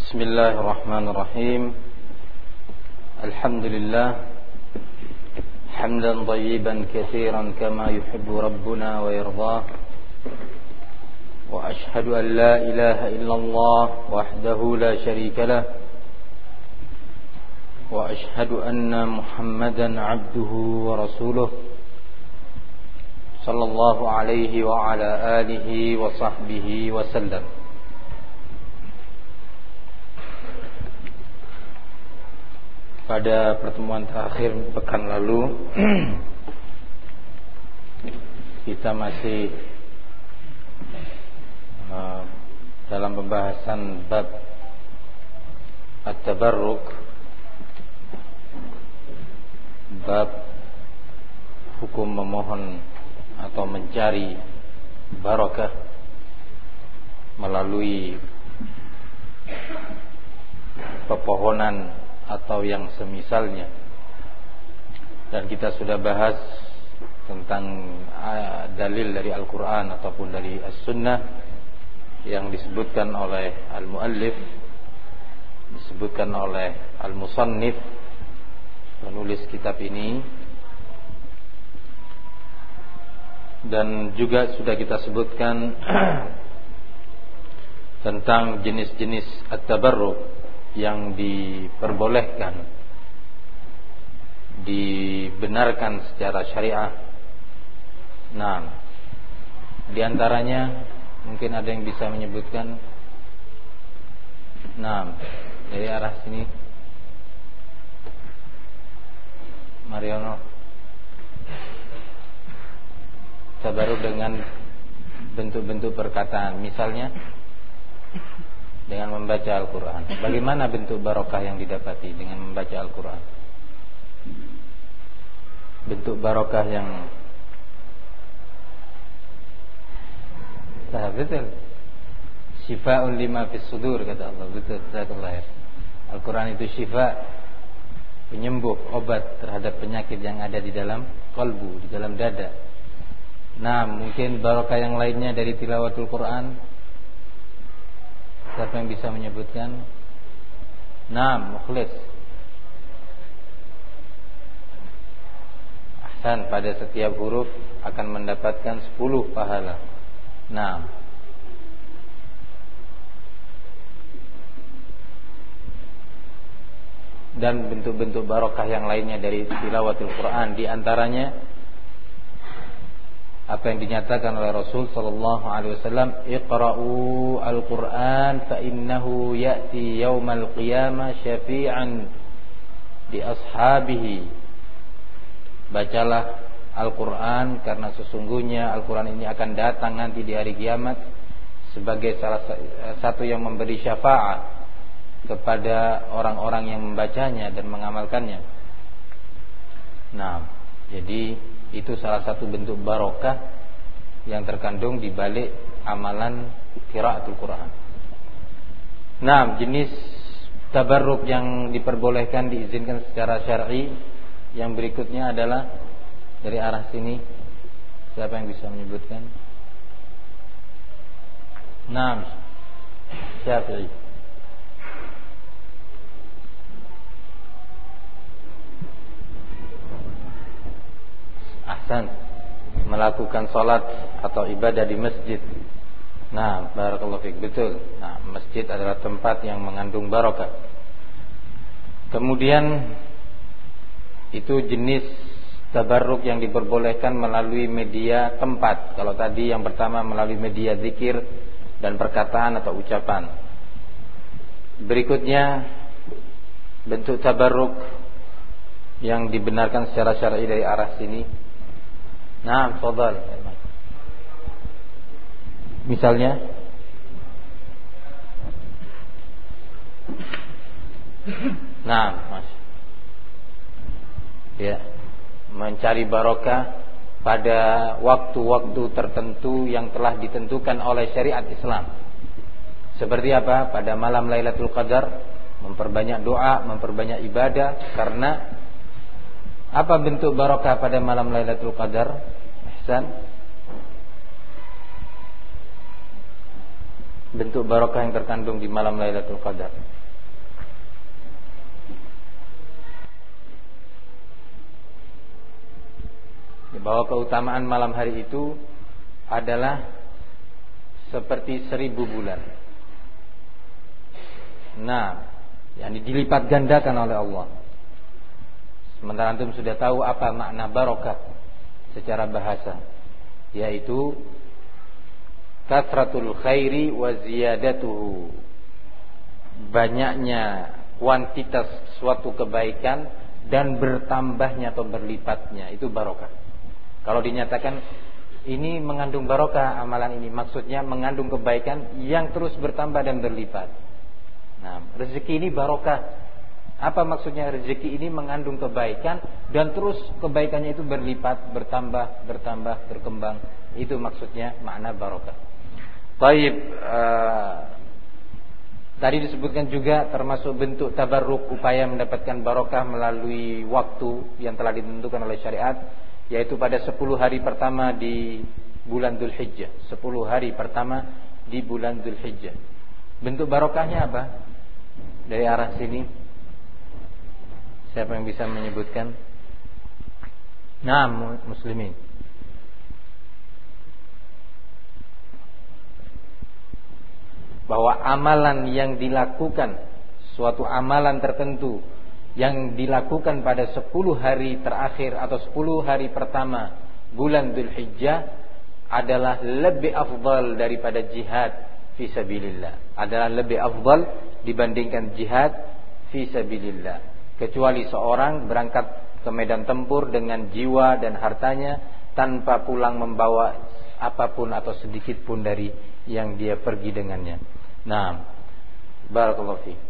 Bismillahirrahmanirrahim. Alhamdulillah hamdan thayyiban katsiran kama yuhibbu rabbuna wa yardah. Wa ashhadu an la ilaha illallah wahdahu la syarika lah. Wa ashhadu anna Muhammadan 'abduhu wa rasuluh. Sallallahu alaihi wa ala alihi wa sahbihi wa sallam. Pada pertemuan terakhir pekan lalu kita masih dalam pembahasan bab at-tabarruk, bab hukum memohon atau mencari barakah melalui pepohonan atau yang semisalnya. Dan kita sudah bahas tentang dalil dari Al-Quran ataupun dari As-Sunnah yang disebutkan oleh Al-Muallif, disebutkan oleh Al-Musannif, penulis kitab ini. Dan juga sudah kita sebutkan tentang jenis-jenis at-tabarruk yang diperbolehkan, dibenarkan secara syariah. Nah, di antaranya mungkin ada yang bisa menyebutkan. Nah, dari arah sini, Mariono. Tabarruk dengan bentuk-bentuk perkataan, misalnya dengan membaca Al-Quran. Bagaimana bentuk barokah yang didapati dengan membaca Al-Quran? Bentuk barokah yang betul. Syifa'un lima fis sudur, kata Allah. Betul, jazakallahu. Al-Quran itu syifa, penyembuh, obat terhadap penyakit yang ada di dalam kalbu, di dalam dada. Nah, mungkin barokah yang lainnya dari tilawatul Quran. Siapa yang bisa menyebutkan? Naam, mukhlis. Ahsan, pada setiap huruf akan mendapatkan 10 pahala. Naam. Dan bentuk-bentuk barokah yang lainnya dari tilawatul Quran, di antaranya apa yang dinyatakan oleh Rasul sallallahu alaihi wasallam, "Iqra'u al-Qur'an fa innahu ya'ti yaumal qiyamah syafi'an li ashabihi." Bacalah Al-Qur'an karena sesungguhnya Al-Qur'an ini akan datang nanti di hari kiamat sebagai salah satu yang memberi syafaat kepada orang-orang yang membacanya dan mengamalkannya. Nah, jadi itu salah satu bentuk barokah yang terkandung di balik amalan qiraatul Quran. Nah, jenis tabarruk yang diperbolehkan, diizinkan secara syar'i yang berikutnya adalah dari arah sini. Siapa yang bisa menyebutkan? Naam, Syafi'i. Ahsan, melakukan salat atau ibadah di masjid. Nah, barakallahu fiik, betul. Nah, masjid adalah tempat yang mengandung barokah. Kemudian itu jenis tabarruk yang diperbolehkan melalui media tempat. Kalau tadi yang pertama melalui media zikir dan perkataan atau ucapan. Berikutnya bentuk tabarruk yang dibenarkan secara syar'i dari arah sini. Nah, fadhal. Misalnya Mas. Ya, mencari barokah pada waktu-waktu tertentu yang telah ditentukan oleh syariat Islam. Seperti apa? Pada malam Lailatul Qadar, memperbanyak doa, memperbanyak ibadah. Karena apa bentuk barokah pada malam Lailatul Qadar? Ihsan. bentuk barokah yang terkandung di malam Lailatul Qadar. bahwa keutamaan malam hari itu adalah seperti 1000 bulan. Nah, yang dilipat gandakan oleh Allah. Sementara antum sudah tahu apa makna barokah secara bahasa, yaitu kasratul khairi wa ziyadatuhu, banyaknya kuantitas suatu kebaikan dan bertambahnya atau berlipatnya, itu barokah. Kalau dinyatakan ini mengandung barokah amalan ini, maksudnya mengandung kebaikan yang terus bertambah dan berlipat. Nah, rezeki ini barokah. Apa maksudnya rezeki ini mengandung kebaikan dan terus kebaikannya itu berlipat, bertambah, berkembang. Itu maksudnya makna barokah. Baik, tadi disebutkan juga termasuk bentuk tabarruk, upaya mendapatkan barokah melalui waktu yang telah ditentukan oleh syariat, yaitu pada 10 hari pertama di bulan Dzulhijjah. 10 hari pertama di bulan Dzulhijjah. Bentuk barokahnya apa? Dari arah sini, siapa yang bisa menyebutkan? Nah, muslimin. Bahwa amalan yang dilakukan, suatu amalan tertentu yang dilakukan pada 10 hari terakhir atau 10 hari pertama bulan Dzulhijjah adalah lebih afdal daripada jihad fi sabilillah, adalah lebih afdal dibandingkan jihad fi sabilillah. Kecuali seorang berangkat ke medan tempur dengan jiwa dan hartanya tanpa pulang membawa apapun atau sedikit pun dari yang dia pergi dengannya. Nah, barakallahu fi.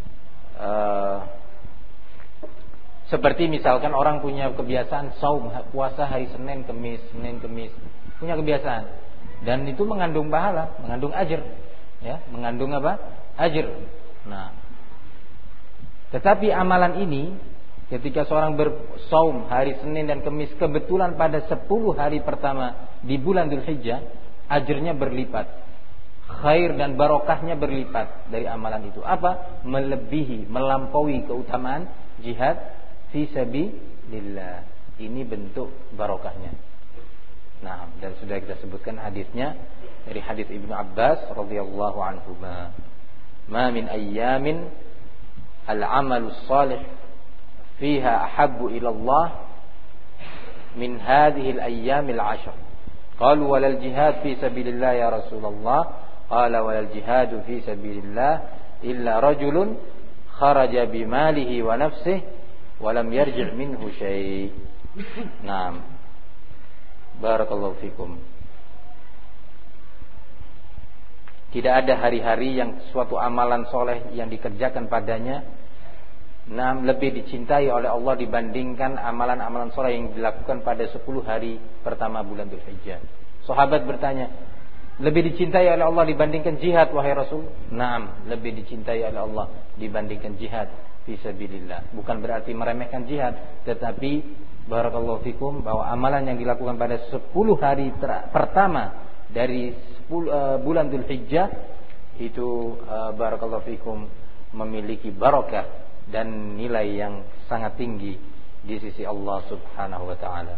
Seperti misalkan orang punya kebiasaan saum, puasa hari Senin Kemis, punya kebiasaan, dan itu mengandung pahala, mengandung ajr, ya, mengandung apa? Ajr. Nah, tetapi amalan ini ketika seorang bersaum hari Senin dan Kemis kebetulan pada 10 hari pertama di bulan Dzulhijjah, ajrnya berlipat. Khair dan barokahnya berlipat dari amalan itu. Apa? Melebihi, melampaui keutamaan jihad fi sabilillah. Ini bentuk barokahnya. Nah, dan sudah kita sebutkan hadisnya dari hadis Ibnu Abbas radhiyallahu anhu. Ma min ayyamin al-amalu shalih fiha ahabbu ila Allah min hadhihi al-ayyamil 'ashr. Qalu walal jihad fi sabilillah ya Rasulullah. Qala walal jihadu fi sabilillah illa rajulun kharaja bimalihi wa nafsihi wa lam yarji' minhu syai'. Naam. Barakallahu fikum. Tidak ada hari-hari yang suatu amalan soleh yang dikerjakan padanya lebih dicintai oleh Allah dibandingkan amalan-amalan soleh yang dilakukan pada 10 hari pertama bulan Dzulhijjah. Sahabat bertanya, lebih dicintai oleh Allah dibandingkan jihad wahai Rasul? Naam, lebih dicintai oleh Allah dibandingkan jihad fi sabilillah. Bukan berarti meremehkan jihad, tetapi barakallahu fikum bahwa amalan yang dilakukan pada 10 hari pertama dari bulan Dzulhijjah itu barakallahu fikum memiliki barakah dan nilai yang sangat tinggi di sisi Allah Subhanahu wa taala.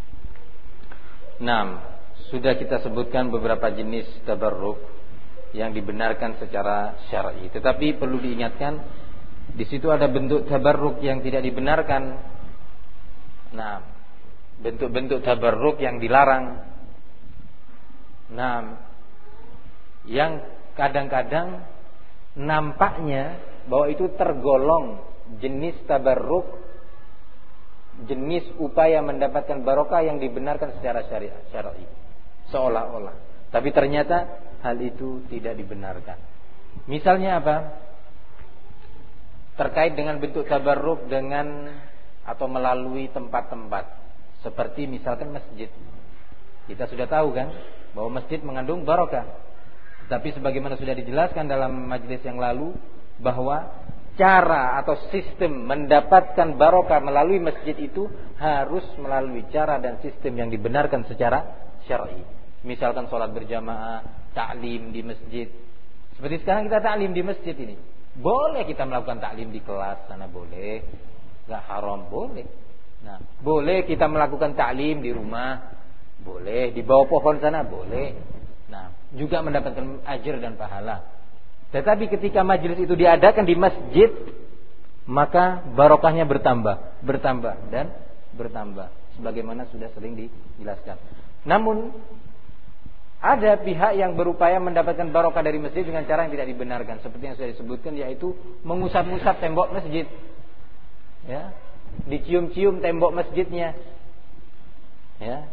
Naam, sudah kita sebutkan beberapa jenis tabarruk yang dibenarkan secara syar'i. Tetapi perlu diingatkan, di situ ada bentuk tabarruk yang tidak dibenarkan. Nah, bentuk-bentuk tabarruk yang dilarang. Nah, yang kadang-kadang nampaknya bahwa itu tergolong jenis tabarruk, jenis upaya mendapatkan barokah yang dibenarkan secara syar'i. Seolah-olah, tapi ternyata hal itu tidak dibenarkan. Misalnya apa? Terkait dengan bentuk tabarruk dengan atau melalui tempat-tempat, seperti misalkan masjid. Kita sudah tahu kan bahwa masjid mengandung barokah. Tapi sebagaimana sudah dijelaskan dalam majelis yang lalu, bahwa cara atau sistem mendapatkan barokah melalui masjid itu harus melalui cara dan sistem yang dibenarkan secara syar'i. Misalkan sholat berjamaah, ta'lim di masjid. Seperti sekarang kita ta'lim di masjid ini. Boleh kita melakukan ta'lim di kelas sana, boleh. Gak haram, boleh. Nah, boleh kita melakukan ta'lim di rumah, boleh di bawah pohon sana, boleh. Nah, juga mendapatkan ajr dan pahala. Tetapi ketika majelis itu diadakan di masjid, maka barokahnya bertambah dan bertambah, sebagaimana sudah sering dijelaskan. Namun ada pihak yang berupaya mendapatkan barokah dari masjid dengan cara yang tidak dibenarkan, seperti yang sudah disebutkan, yaitu mengusap-usap tembok masjid, ya, dicium-cium tembok masjidnya, ya,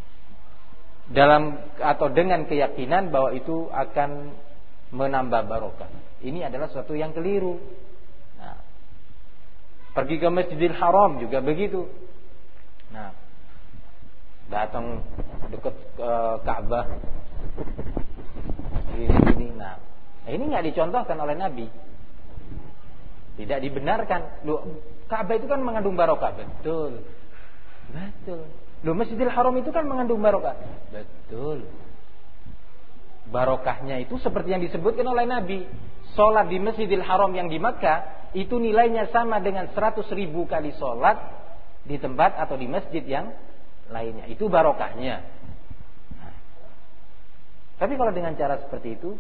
dalam atau dengan keyakinan bahwa itu akan menambah barokah. Ini adalah suatu yang keliru. Nah, pergi ke Masjidil Haram juga begitu. Nah, datang dekat Ka'bah ini. Nah, ini nggak dicontohkan oleh Nabi. Tidak dibenarkan. Loh, Ka'bah itu kan mengandung barokah. Betul. Loh, Masjidil Haram itu kan mengandung barokah. Betul. Barokahnya itu seperti yang disebutkan oleh Nabi. Sholat di Masjidil Haram yang di Makkah itu nilainya sama dengan 100.000 kali sholat di tempat atau di masjid yang lainnya. Itu barokahnya. Nah, tapi kalau dengan cara seperti itu,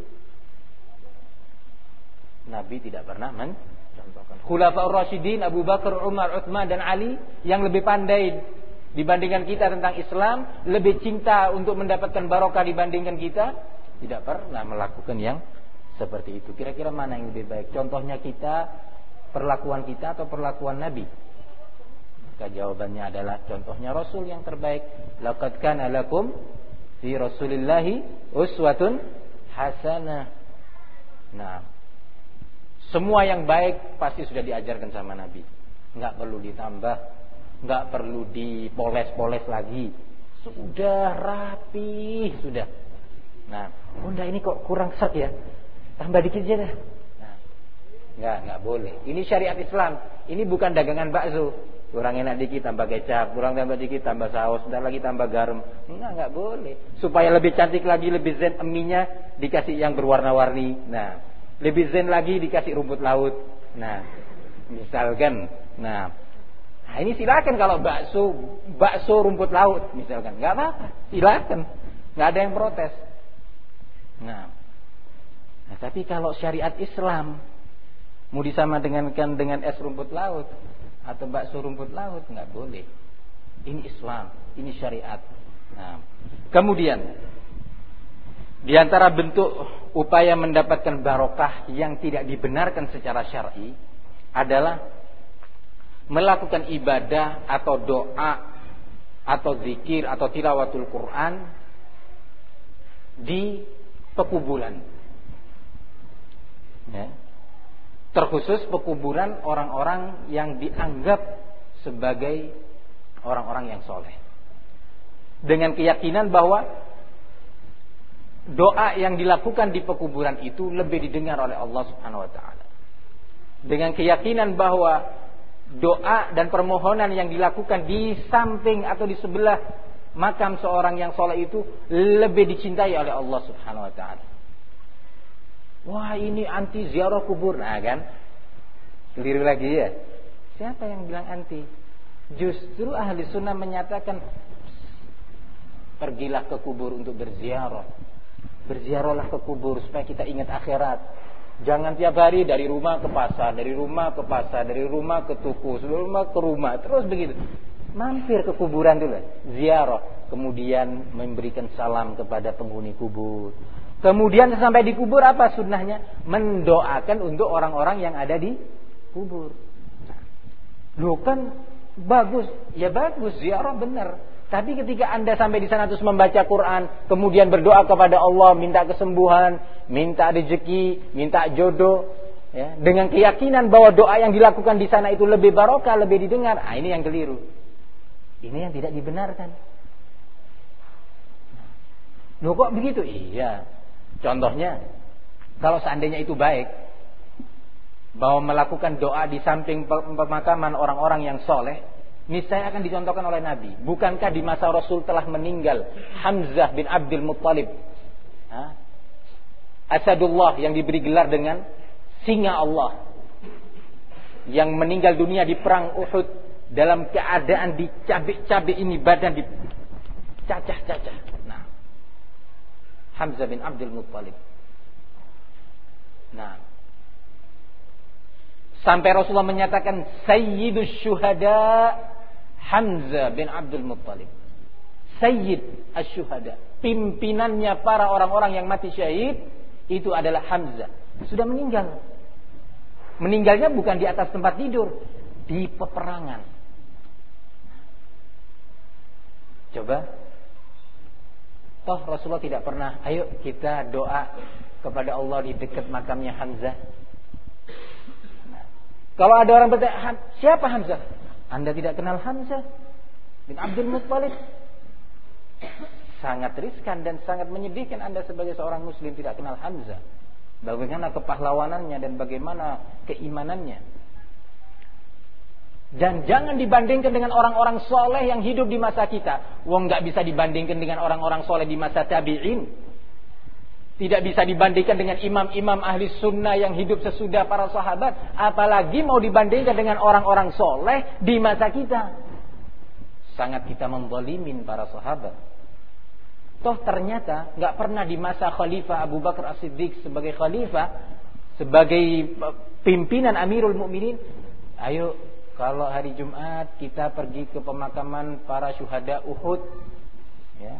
Nabi tidak pernah mencontohkan. Khulafaur Rasyidin Abu Bakar, Umar, Utsman dan Ali yang lebih pandai dibandingkan kita tentang Islam, lebih cinta untuk mendapatkan barokah dibandingkan kita, tidak pernah melakukan yang seperti itu. Kira-kira mana yang lebih baik? Contohnya kita, perlakuan kita atau perlakuan Nabi? Maka jawabannya adalah contohnya Rasul yang terbaik. Laqad kana lakum fi Rasulillahi uswatun hasanah. Nah, semua yang baik pasti sudah diajarkan sama Nabi. Enggak perlu ditambah, enggak perlu dipoles-poles lagi. Sudah rapi, sudah. Nah, bunda ini kok kurang set ya, tambah dikit aja dah. Nah, enggak boleh. Ini syariat Islam. Ini bukan dagangan bakso. Kurang enak dikit tambah kecap, kurang tambah dikit tambah saus, bentar lagi tambah garam. Enggak boleh. Supaya lebih cantik lagi, lebih zen eminya dikasih yang berwarna-warni. Nah, lebih zen lagi dikasih rumput laut. Nah, misalkan. Nah, ini silakan kalau bakso rumput laut misalkan, enggak apa-apa. Silakan. Enggak ada yang protes. Nah, tapi kalau syariat Islam mau disama dengan es rumput laut atau bakso rumput laut, nggak boleh. Ini Islam, ini syariat. Nah, kemudian di antara bentuk upaya mendapatkan barokah yang tidak dibenarkan secara syar'i adalah melakukan ibadah atau doa atau zikir atau tilawatul Quran di pekuburan, ya. Terkhusus pekuburan orang-orang yang dianggap sebagai orang-orang yang soleh, dengan keyakinan bahwa doa yang dilakukan di pekuburan itu lebih didengar oleh Allah Subhanahu wa taala, dengan keyakinan bahwa doa dan permohonan yang dilakukan di samping atau di sebelah makam seorang yang soleh itu lebih dicintai oleh Allah Subhanahu wa taala. Wah, ini anti ziarah kubur. Nah kan, keliru lagi ya. Siapa yang bilang anti? Justru ahli sunnah menyatakan pergilah ke kubur untuk berziarah. Berziarahlah ke kubur supaya kita ingat akhirat. Jangan tiap hari dari rumah ke pasar, dari rumah ke pasar, dari rumah ke toko, dari rumah ke rumah, terus begitu. Mampir ke kuburan dulu, ziarah, kemudian memberikan salam kepada penghuni kubur. Kemudian sampai di kubur apa sunnahnya? Mendoakan untuk orang-orang yang ada di kubur. Loh kan bagus, ya bagus, ziarah benar. Tapi ketika Anda sampai di sana terus membaca Quran, kemudian berdoa kepada Allah, minta kesembuhan, minta rezeki, minta jodoh, ya, dengan keyakinan bahwa doa yang dilakukan di sana itu lebih barokah, lebih didengar. Ah, ini yang keliru. Ini yang tidak dibenarkan. Loh kok begitu? Iya. Contohnya, kalau seandainya itu baik, bahwa melakukan doa di samping pemakaman orang-orang yang soleh, niscaya akan dicontohkan oleh Nabi. Bukankah di masa Rasul telah meninggal Hamzah bin Abdul Muttalib, Asadullah yang diberi gelar dengan singa Allah, yang meninggal dunia di perang Uhud dalam keadaan dicabik-cabik ini, badan dicacah-cacah. Nah, Hamzah bin Abdul Muttalib. Nah, sampai Rasulullah menyatakan Sayyidus Syuhada Hamzah bin Abdul Muttalib. Sayyid asy-syuhada, pimpinannya para orang-orang yang mati syahid itu adalah Hamzah. Sudah meninggal. Meninggalnya bukan di atas tempat tidur, di peperangan. Coba, toh Rasulullah tidak pernah, ayo kita doa kepada Allah di dekat makamnya Hamzah. Nah, kalau ada orang bertanya, siapa Hamzah? Anda tidak kenal Hamzah bin Abdul Muttalib? Sangat riskan dan sangat menyedihkan Anda sebagai seorang muslim tidak kenal Hamzah. Bagaimana kepahlawanannya dan bagaimana keimanannya. Dan jangan dibandingkan dengan orang-orang soleh yang hidup di masa kita. Wong gak bisa dibandingkan dengan orang-orang soleh di masa tabi'in. Tidak bisa dibandingkan dengan imam-imam ahli sunnah yang hidup sesudah para sahabat. Apalagi mau dibandingkan dengan orang-orang soleh di masa kita. Sangat kita menzalimin para sahabat. Toh ternyata gak pernah di masa Khalifah Abu Bakar As-Siddiq sebagai Khalifah, sebagai pimpinan Amirul Mukminin, ayo kalau hari Jumat kita pergi ke pemakaman para syuhada Uhud, ya.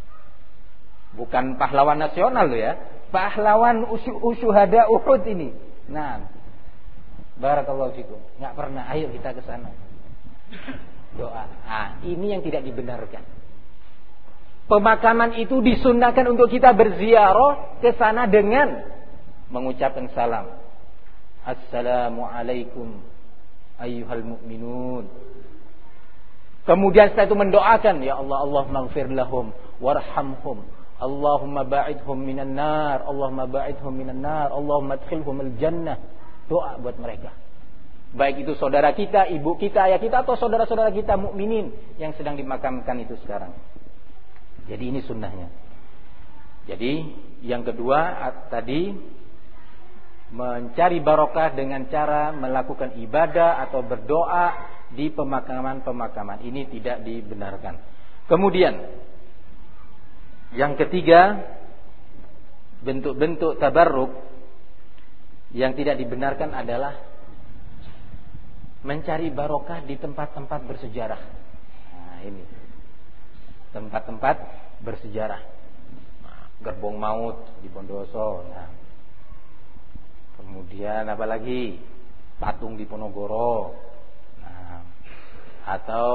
Bukan pahlawan nasional loh ya, pahlawan syuhada Uhud ini. Nah, barakallahu fikum. Gak pernah, ayo kita ke sana. Doa. Ini yang tidak dibenarkan. Pemakaman itu disunnahkan untuk kita berziarah ke sana dengan mengucapkan salam. Assalamualaikum ayyuhal mu'minun. Kemudian setelah itu mendoakan, ya Allah, Allahumma ighfir lahum warhamhum, Allahumma ba'idhum minan nar, Allahumma ba'idhum minan nar, Allahumma adkhilhum al-jannah. Doa buat mereka. Baik itu saudara kita, ibu kita, ayah kita, atau saudara-saudara kita mukminin yang sedang dimakamkan itu sekarang. Jadi ini sunnahnya. Jadi yang kedua tadi, mencari barokah dengan cara melakukan ibadah atau berdoa di pemakaman-pemakaman. Ini tidak dibenarkan. Kemudian yang ketiga, bentuk-bentuk tabarruk yang tidak dibenarkan adalah mencari barokah di tempat-tempat bersejarah. Nah, ini tempat-tempat bersejarah. Nah, Gerbong Maut di Bondoso. Nah, kemudian apa lagi? Patung di Ponorogo. Nah, atau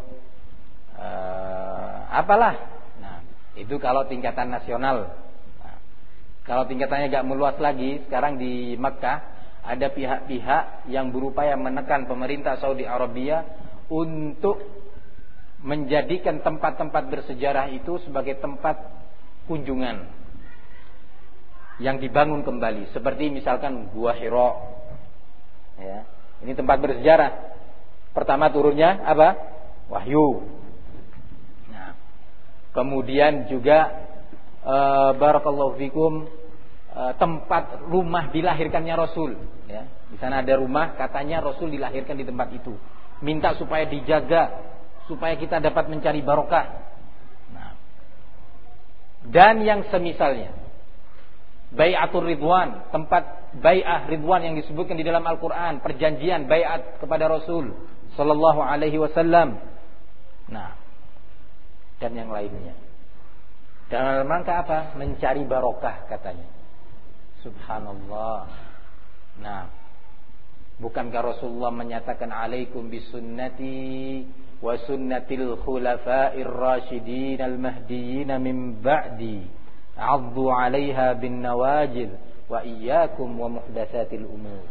apalah. Nah, itu kalau tingkatan nasional. Nah, kalau tingkatannya agak meluas lagi, sekarang di Mekah ada pihak-pihak yang berupaya menekan pemerintah Saudi Arabia untuk menjadikan tempat-tempat bersejarah itu sebagai tempat kunjungan yang dibangun kembali, seperti misalkan Gua Hira. Ya, ini tempat bersejarah. Pertama turunnya apa? Wahyu. Nah, kemudian juga barakallahu fikum, tempat rumah dilahirkannya Rasul. Ya, di sana ada rumah, katanya Rasul dilahirkan di tempat itu. Minta supaya dijaga, supaya kita dapat mencari barokah. Nah, dan yang semisalnya, Bai'atul Ridwan, tempat bai'ah Ridwan yang disebutkan di dalam Al-Quran, perjanjian bai'at kepada Rasul Sallallahu Alaihi Wasallam. Nah, dan yang lainnya. Dalam rangka apa? Mencari barokah katanya. Subhanallah. Nah, bukankah Rasulullah menyatakan alaikum bisunnati wa sunnatil khulafa'ir rasyidin al-mahdiyyin min ba'di 'addu 'alaiha bin nawajid wa iyyakum wa muhdatsatil umur.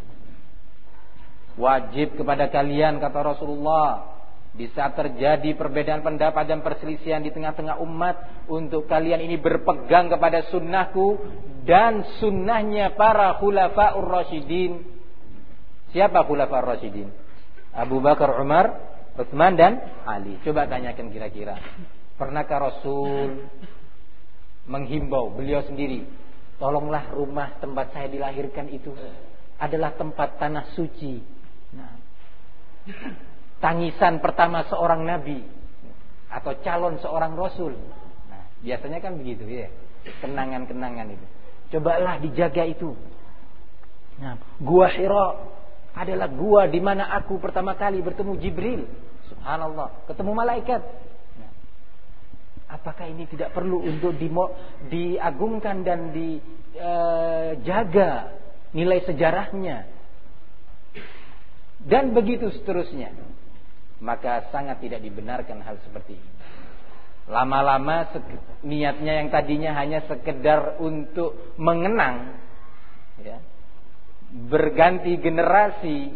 Wajib kepada kalian, kata Rasulullah, di saat terjadi perbedaan pendapat dan perselisihan di tengah-tengah umat, untuk kalian ini berpegang kepada sunnahku dan sunnahnya para khulafa'ur rasyidin. Siapa khulafa'ur rasyidin? Abu Bakar, Umar, Utsman dan Ali. Coba tanyakan kira-kira, pernahkah Rasul menghimbau beliau sendiri, tolonglah rumah tempat saya dilahirkan itu adalah tempat tanah suci. Nah, tangisan pertama seorang nabi atau calon seorang rasul. Nah, biasanya kan begitu ya. Kenangan-kenangan itu. Cobalah dijaga itu. Nah, Gua Hira adalah gua di mana aku pertama kali bertemu Jibril. Subhanallah, ketemu malaikat. Nah, apakah ini tidak perlu untuk diagungkan dan dijaga nilai sejarahnya? Dan begitu seterusnya. Maka sangat tidak dibenarkan hal seperti ini. Lama-lama niatnya yang tadinya hanya sekedar untuk mengenang, ya, berganti generasi,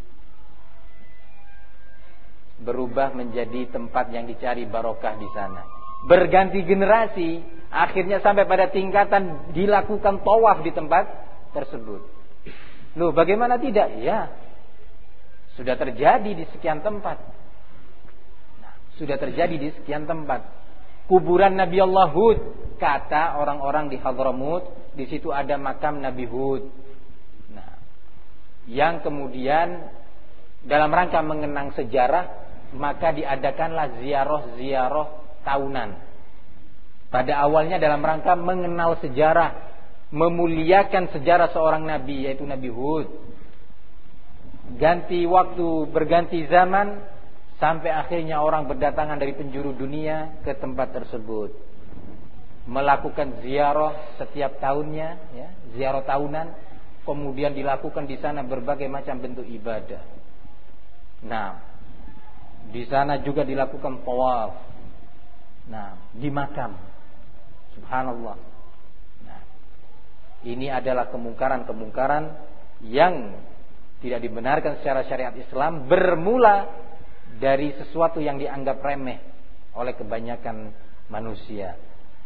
berubah menjadi tempat yang dicari barokah di sana. Berganti generasi, akhirnya sampai pada tingkatan dilakukan tawaf di tempat tersebut. Loh, bagaimana tidak? Ya, sudah terjadi di sekian tempat. Nah, sudah terjadi di sekian tempat. Kuburan Nabi Allah Hud, kata orang-orang di Hadramut, di situ ada makam Nabi Hud. Nah, yang kemudian dalam rangka mengenang sejarah, maka diadakanlah ziarah-ziarah tahunan. Pada awalnya dalam rangka mengenal sejarah, memuliakan sejarah seorang nabi, yaitu Nabi Hud. Ganti waktu, berganti zaman, sampai akhirnya orang berdatangan dari penjuru dunia ke tempat tersebut, melakukan ziarah setiap tahunnya, ya, ziarah tahunan. Kemudian dilakukan di sana berbagai macam bentuk ibadah. Nah, di sana juga dilakukan tawaf. Nah, di makam. Subhanallah. Nah, ini adalah kemungkaran-kemungkaran yang tidak dibenarkan secara syariat Islam, bermula dari sesuatu yang dianggap remeh oleh kebanyakan manusia.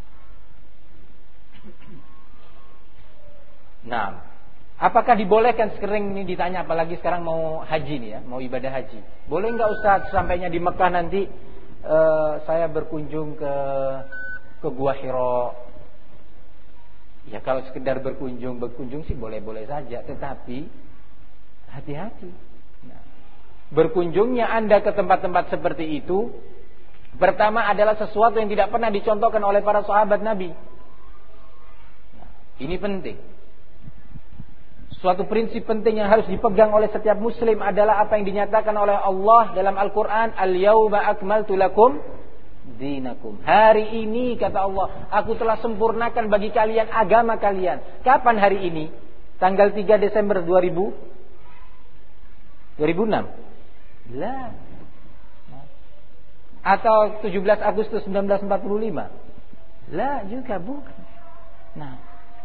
Nah, apakah dibolehkan sekarang ini ditanya, apalagi sekarang mau haji nih ya, mau ibadah haji. Boleh enggak Ustaz sampainya di Mekah nanti saya berkunjung ke Gua Hira? Ya kalau sekedar berkunjung sih boleh-boleh saja, tetapi hati-hati. Nah, berkunjungnya Anda ke tempat-tempat seperti itu, pertama adalah sesuatu yang tidak pernah dicontohkan oleh para sahabat Nabi. Nah, ini penting. Suatu prinsip penting yang harus dipegang oleh setiap muslim adalah apa yang dinyatakan oleh Allah dalam Al-Quran, Al-Yawma akmaltu lakum dinakum. Hari ini, kata Allah, aku telah sempurnakan bagi kalian agama kalian. Kapan hari ini? Tanggal 3 Desember 2006? Lah. Atau 17 Agustus 1945? Lah juga bukan. Nah,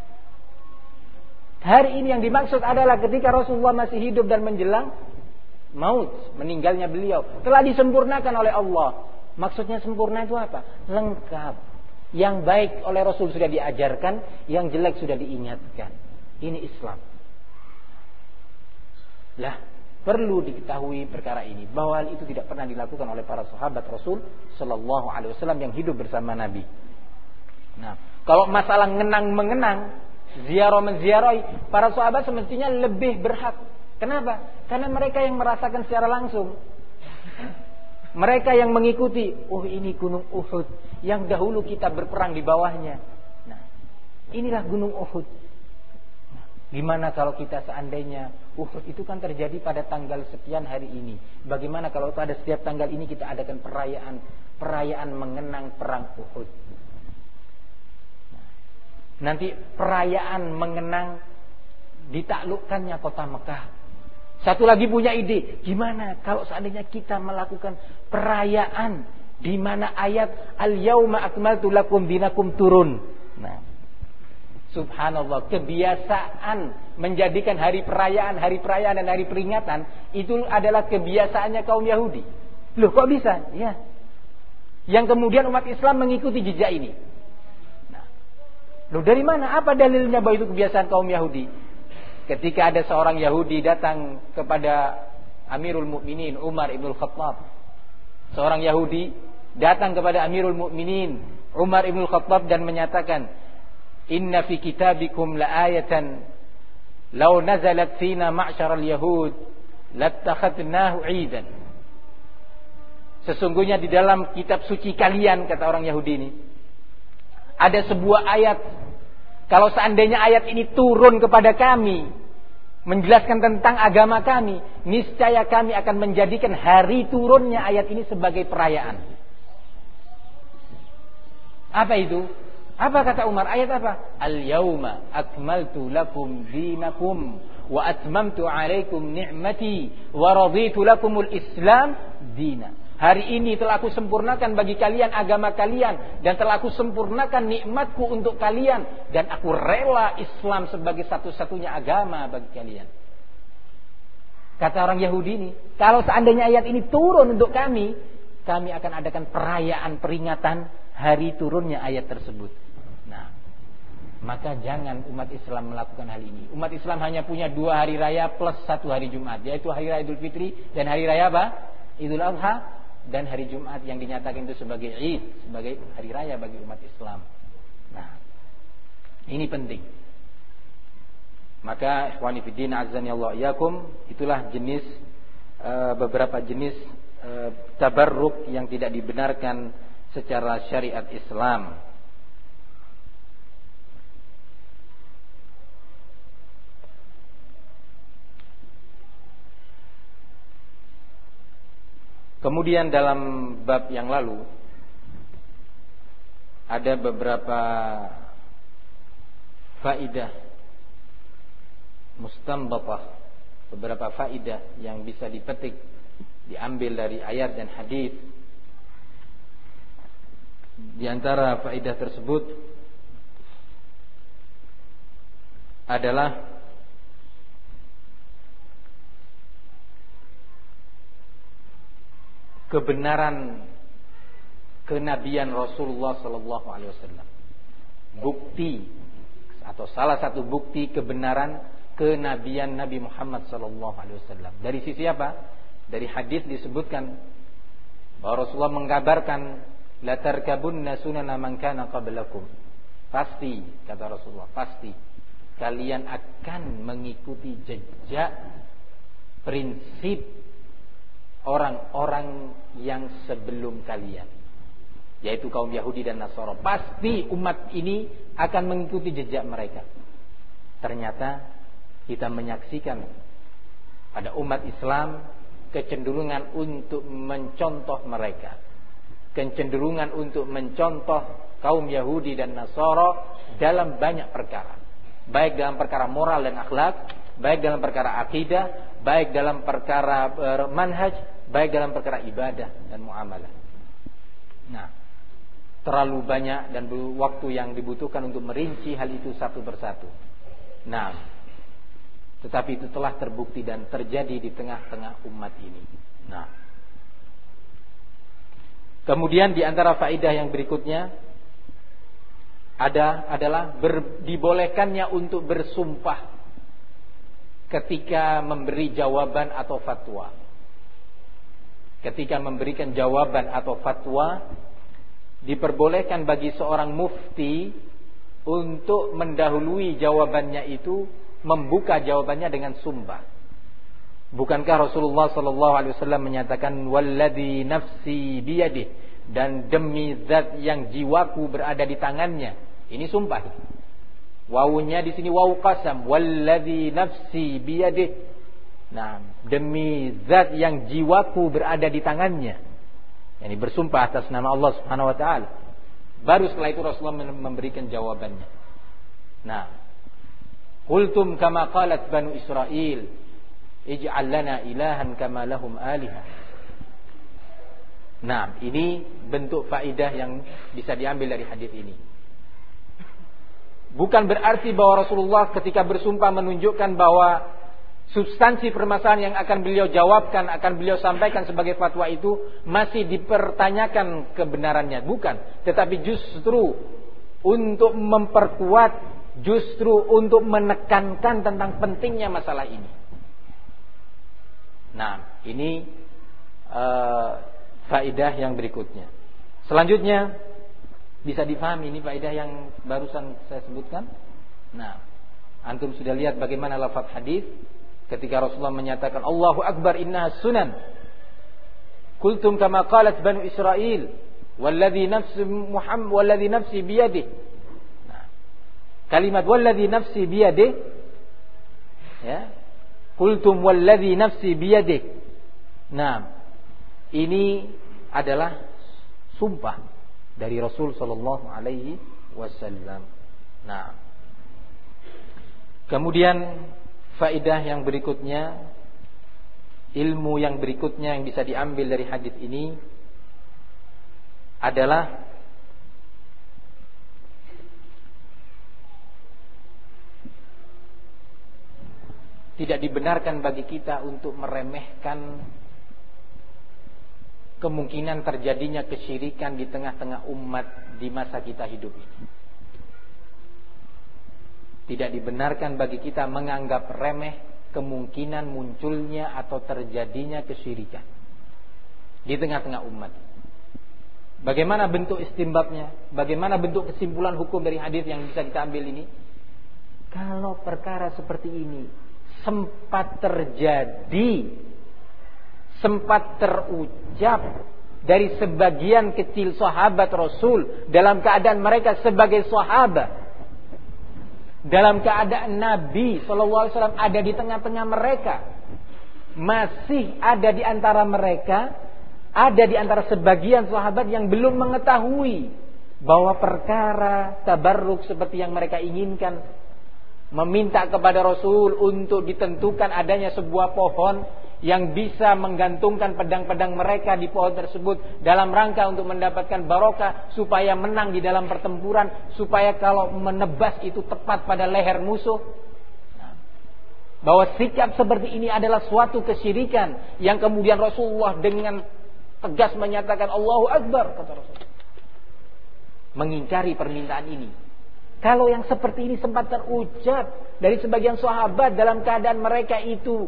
hari ini yang dimaksud adalah ketika Rasulullah masih hidup dan menjelang maut, meninggalnya beliau, telah disempurnakan oleh Allah. Maksudnya sempurna itu apa? Lengkap. Yang baik oleh Rasul sudah diajarkan, yang jelek sudah diingatkan. Ini Islam. Lah, perlu diketahui perkara ini, bahwa itu tidak pernah dilakukan oleh para sahabat Rasul sallallahu alaihi wasallam yang hidup bersama Nabi. Nah, kalau masalah mengenang, menziarahi, para sahabat semestinya lebih berhak. Kenapa? Karena mereka yang merasakan secara langsung. Mereka yang mengikuti, oh ini gunung Uhud yang dahulu kita berperang di bawahnya. Nah, inilah gunung Uhud. Nah, gimana kalau kita seandainya Uhud itu kan terjadi pada tanggal sekian hari ini. Bagaimana kalau pada setiap tanggal ini kita adakan perayaan mengenang perang Uhud. Nah, nanti perayaan mengenang ditaklukkannya kota Mekah. Satu lagi punya ide, gimana kalau seandainya kita melakukan perayaan di mana ayat Al-Yawma akmaltu lakum dinakum turun. Nah, subhanallah, kebiasaan menjadikan hari perayaan dan hari peringatan itu adalah kebiasaannya kaum Yahudi. Loh, kok bisa? Ya. Yang kemudian umat Islam mengikuti jejak ini. Nah, loh, dari mana? Apa dalilnya bahwa itu kebiasaan kaum Yahudi? Ketika ada seorang Yahudi datang kepada Amirul Mukminin Umar ibn Khattab. Seorang Yahudi datang kepada Amirul Mukminin Umar ibn Khattab dan menyatakan, "Inna fi kitabikum la ayatan law nazalat fina ma'syaral yahud lattakhadnahu 'idan." Sesungguhnya di dalam kitab suci kalian, kata orang Yahudi ini, ada sebuah ayat. Kalau seandainya ayat ini turun kepada kami, menjelaskan tentang agama kami, niscaya kami akan menjadikan hari turunnya ayat ini sebagai perayaan. Apa itu? Apa kata Umar? Ayat apa? Al-yawma akmaltu lakum dinakum wa atmamtu alaikum ni'mati wa raditu lakumul Islam dina. Hari ini telah aku sempurnakan bagi kalian agama kalian, dan telah aku sempurnakan nikmatku untuk kalian, dan aku rela Islam sebagai satu-satunya agama bagi kalian. Kata orang Yahudi ini, kalau seandainya ayat ini turun untuk kami akan adakan perayaan peringatan hari turunnya ayat tersebut. Nah, maka jangan umat Islam melakukan hal ini. Umat Islam hanya punya 2 hari raya plus 1 hari Jumat, yaitu hari raya Idul Fitri dan hari raya apa? Idul Adha, dan hari Jumat yang dinyatakan itu sebagai Id, sebagai hari raya bagi umat Islam. Nah, ini penting. Maka ikhwani fiddin azzani Allah iyakum, itulah jenis beberapa jenis tabarruk yang tidak dibenarkan secara syariat Islam. Kemudian dalam bab yang lalu ada beberapa faidah mustanbatah, beberapa faidah yang bisa dipetik, diambil dari ayat dan hadis. Di antara faidah tersebut adalah kebenaran kenabian Rasulullah sallallahu alaihi wasallam. Bukti atau salah satu bukti kebenaran kenabian Nabi Muhammad sallallahu alaihi wasallam. Dari sisi apa? Dari hadis disebutkan bahwa Rasulullah mengabarkan la tarkabunna sunana man kana qablakum. Pasti, kata Rasulullah, pasti kalian akan mengikuti jejak prinsip orang-orang yang sebelum kalian, yaitu kaum Yahudi dan Nasara. Pasti umat ini akan mengikuti jejak mereka. Ternyata kita menyaksikan pada umat Islam kecenderungan untuk mencontoh mereka, kecenderungan untuk mencontoh kaum Yahudi dan Nasara dalam banyak perkara, baik dalam perkara moral dan akhlak, baik dalam perkara akidah, baik dalam perkara manhaj, baik dalam perkara ibadah dan muamalah. Nah, terlalu banyak dan waktu yang dibutuhkan untuk merinci hal itu satu persatu. Nah, tetapi itu telah terbukti dan terjadi di tengah-tengah umat ini. Nah, kemudian di antara faedah yang berikutnya adalah dibolehkannya untuk bersumpah ketika memberi jawaban atau fatwa. Ketika memberikan jawaban atau fatwa, diperbolehkan bagi seorang mufti untuk mendahului jawabannya itu, membuka jawabannya dengan sumpah. Bukankah Rasulullah sallallahu alaihi wasallam menyatakan walladzi nafsi biyadihi, dan demi zat yang jiwaku berada di tangannya. Ini sumpah. Wawunya di sini wawu qasam, walladzi nafsi biyadihi. Nah, demi zat yang jiwaku berada di tangannya. Yani bersumpah atas nama Allah Subhanahu wa taala. Baru setelah itu Rasulullah memberikan jawabannya. Nah, qultum kama qalat Banu Israil, ij'al lana ilahan kama lahum alihah. Nah, ini bentuk faidah yang bisa diambil dari hadis ini. Bukan berarti bahwa Rasulullah ketika bersumpah menunjukkan bahwa substansi permasalahan yang akan beliau jawabkan, akan beliau sampaikan sebagai fatwa itu masih dipertanyakan kebenarannya. Bukan. Tetapi justru untuk memperkuat, justru untuk menekankan tentang pentingnya masalah ini. Nah, ini faedah yang berikutnya. Selanjutnya bisa difahami ini faedah yang barusan saya sebutkan. Nah, antum sudah lihat bagaimana lafaz hadis ketika Rasulullah menyatakan Allahu Akbar innaha sunan. Qultum kama qalat Banu Israil, walladzi nafsi biyadihi. Nah, kalimat walladzi nafsi biyadihi, ya. Qultum walladzi nafsi biyadihi. Nah, ini adalah sumpah dari Rasul sallallahu alaihi wasallam. Nah, kemudian faedah yang berikutnya, ilmu yang berikutnya yang bisa diambil dari hadis ini adalah tidak dibenarkan bagi kita untuk meremehkan kemungkinan terjadinya kesyirikan di tengah-tengah umat di masa kita hidup ini. Tidak dibenarkan bagi kita menganggap remeh kemungkinan munculnya atau terjadinya kesyirikan di tengah-tengah umat. Bagaimana bentuk istinbatnya? Bagaimana bentuk kesimpulan hukum dari hadis yang bisa kita ambil ini? Kalau perkara seperti ini sempat terjadi, sempat terucap dari sebagian kecil sahabat Rasul dalam keadaan mereka sebagai sahabat, dalam keadaan Nabi SAW ada di tengah-tengah mereka, masih ada di antara mereka, ada di antara sebagian sahabat yang belum mengetahui bahwa perkara tabarruk seperti yang mereka inginkan, meminta kepada Rasul untuk ditentukan adanya sebuah pohon yang bisa menggantungkan pedang-pedang mereka di pohon tersebut dalam rangka untuk mendapatkan barokah, supaya menang di dalam pertempuran, supaya kalau menebas itu tepat pada leher musuh. Bahwa sikap seperti ini adalah suatu kesyirikan yang kemudian Rasulullah dengan tegas menyatakan Allahu Akbar, kata Rasul, mengingkari permintaan ini. Kalau yang seperti ini sempat terucap dari sebagian sahabat dalam keadaan mereka itu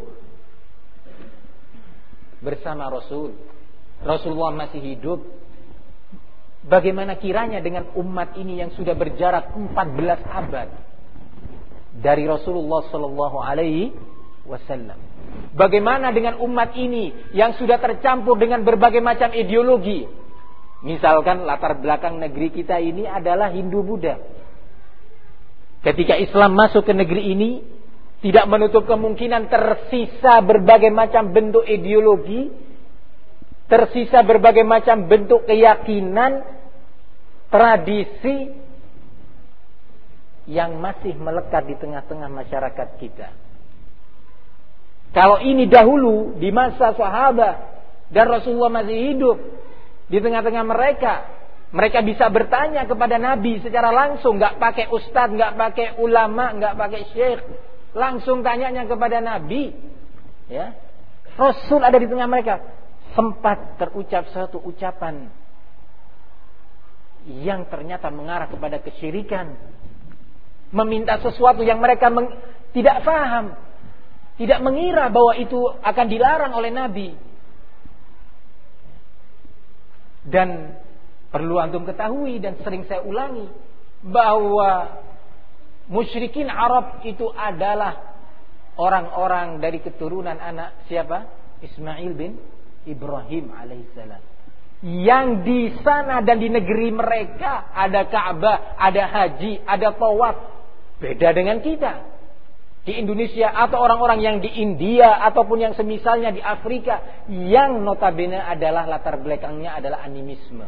bersama Rasulullah masih hidup, bagaimana kiranya dengan umat ini yang sudah berjarak 14 abad dari Rasulullah sallallahu alaihi wasallam? Bagaimana dengan umat ini yang sudah tercampur dengan berbagai macam ideologi? Misalkan latar belakang negeri kita ini adalah Hindu-Buddha. Ketika Islam masuk ke negeri ini, tidak menutup kemungkinan tersisa berbagai macam bentuk ideologi, tersisa berbagai macam bentuk keyakinan, tradisi yang masih melekat di tengah-tengah masyarakat kita. Kalau ini dahulu di masa sahabat dan Rasulullah masih hidup di tengah-tengah mereka, mereka bisa bertanya kepada Nabi secara langsung, nggak pakai ustadz, nggak pakai ulama, nggak pakai syekh, langsung tanyanya kepada Nabi. Ya, Rasul ada di tengah mereka. Sempat terucap satu ucapan yang ternyata mengarah kepada kesyirikan, meminta sesuatu yang mereka tidak paham, tidak mengira bahwa itu akan dilarang oleh Nabi. Dan perlu antum ketahui dan sering saya ulangi bahwa musyrikin Arab itu adalah orang-orang dari keturunan anak siapa? Ismail bin Ibrahim alaihissalam. Yang di sana dan di negeri mereka ada Ka'bah, ada haji, ada tawaf. Beda dengan kita di Indonesia atau orang-orang yang di India ataupun yang semisalnya di Afrika yang notabene adalah latar belakangnya adalah animisme.